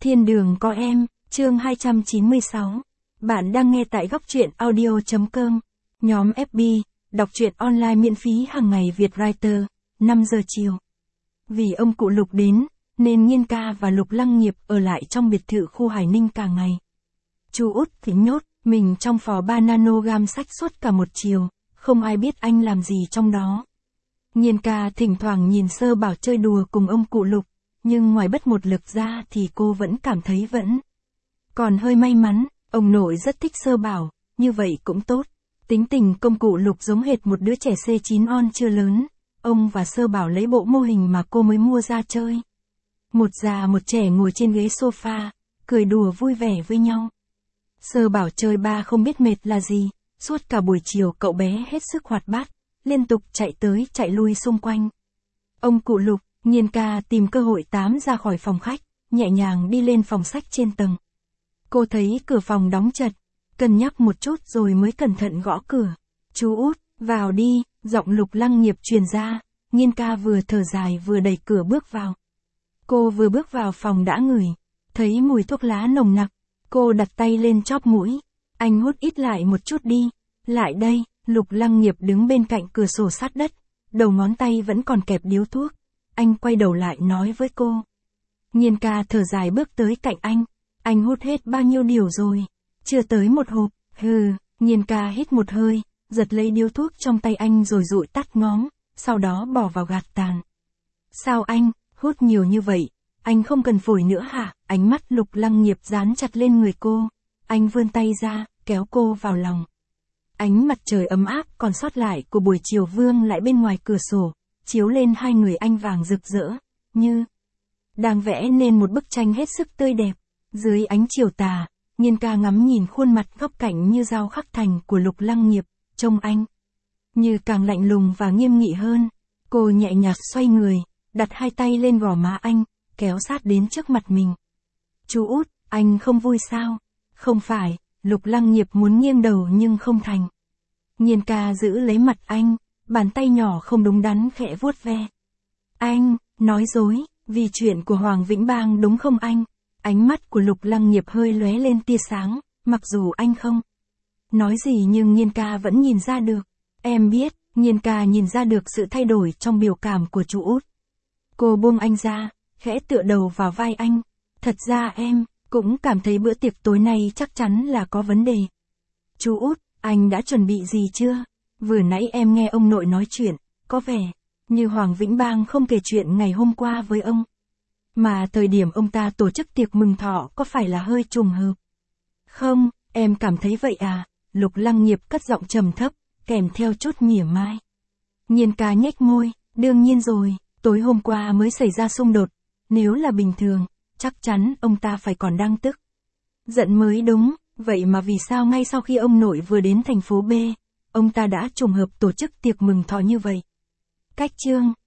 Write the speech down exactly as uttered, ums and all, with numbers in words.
Thiên đường có em, chương hai trăm chín mươi sáu. Bạn đang nghe tại góc truyện audio chấm com. Nhóm ép bê, đọc truyện online miễn phí hàng ngày Việt Writer, năm giờ chiều. Vì ông cụ Lục đến, nên Nhiên ca và Lục Lăng Nghiệp ở lại trong biệt thự khu Hải Ninh cả ngày. Chú Út thì nhốt mình trong phò ba nanogram sách suốt cả một chiều, không ai biết anh làm gì trong đó. Nhiên ca thỉnh thoảng nhìn Sơ Bảo chơi đùa cùng ông cụ Lục, nhưng ngoài bất một lực ra thì cô vẫn cảm thấy vẫn còn hơi may mắn. Ông nội rất thích Sơ Bảo, như vậy cũng tốt. Tính tình công cụ Lục giống hệt một đứa trẻ xê chín on chưa lớn. Ông và Sơ Bảo lấy bộ mô hình mà cô mới mua ra chơi. Một già một trẻ ngồi trên ghế sofa, cười đùa vui vẻ với nhau. Sơ Bảo chơi ba không biết mệt là gì, suốt cả buổi chiều cậu bé hết sức hoạt bát, liên tục chạy tới chạy lui xung quanh. Ông cụ Lục, Nhiên ca tìm cơ hội tám ra khỏi phòng khách, nhẹ nhàng đi lên phòng sách trên tầng. Cô thấy cửa phòng đóng chặt, cân nhắc một chút rồi mới cẩn thận gõ cửa. Chú Út, vào đi, giọng Lục Lăng Nghiệp truyền ra. Nhiên ca vừa thở dài vừa đẩy cửa bước vào. Cô vừa bước vào phòng đã ngửi, thấy mùi thuốc lá nồng nặc. Cô đặt tay lên chóp mũi. Anh hút ít lại một chút đi. Lại đây, Lục Lăng Nghiệp đứng bên cạnh cửa sổ sát đất, đầu ngón tay vẫn còn kẹp điếu thuốc. Anh quay đầu lại nói với cô. Nhiên ca thở dài bước tới cạnh anh. Anh hút hết bao nhiêu điều rồi? Chưa tới một hộp. Hừ, Nhiên ca hít một hơi, giật lấy điếu thuốc trong tay anh rồi dụi tắt ngóm, sau đó bỏ vào gạt tàn. Sao anh, hút nhiều như vậy? Anh không cần phổi nữa hả? Ánh mắt Lục Lăng Nghiệp dán chặt lên người cô. Anh vươn tay ra, kéo cô vào lòng. Ánh mặt trời ấm áp còn sót lại của buổi chiều vương lại bên ngoài cửa sổ, chiếu lên hai người anh vàng rực rỡ, như đang vẽ nên một bức tranh hết sức tươi đẹp. Dưới ánh chiều tà, Nhiên ca ngắm nhìn khuôn mặt góc cạnh như dao khắc thành của Lục Lăng Nghiệp, trông anh như càng lạnh lùng và nghiêm nghị hơn. Cô nhẹ nhàng xoay người, đặt hai tay lên gò má anh, kéo sát đến trước mặt mình. Chú Út, anh không vui sao? Không phải, Lục Lăng Nghiệp muốn nghiêng đầu nhưng không thành. Nhiên ca giữ lấy mặt anh, bàn tay nhỏ không đúng đắn khẽ vuốt ve. Anh, nói dối, vì chuyện của Hoàng Vĩnh Bang đúng không anh? Ánh mắt của Lục Lăng Nghiệp hơi lóe lên tia sáng, mặc dù anh không nói gì nhưng Nhiên ca vẫn nhìn ra được. Em biết, Nhiên ca nhìn ra được sự thay đổi trong biểu cảm của chú Út. Cô buông anh ra, khẽ tựa đầu vào vai anh. Thật ra em cũng cảm thấy bữa tiệc tối nay chắc chắn là có vấn đề. Chú Út, anh đã chuẩn bị gì chưa? Vừa nãy em nghe ông nội nói chuyện, có vẻ như Hoàng Vĩnh Bang không kể chuyện ngày hôm qua với ông. Mà thời điểm ông ta tổ chức tiệc mừng thọ có phải là hơi trùng hợp? Không, em cảm thấy vậy à? Lục Lăng Nghiệp cất giọng trầm thấp, kèm theo chút mỉa mai. Nhiên ca nhếch môi, đương nhiên rồi, tối hôm qua mới xảy ra xung đột. Nếu là bình thường, chắc chắn ông ta phải còn đang tức giận mới đúng. Vậy mà vì sao ngay sau khi ông nội vừa đến thành phố B, ông ta đã trùng hợp tổ chức tiệc mừng thọ như vậy? Cách chương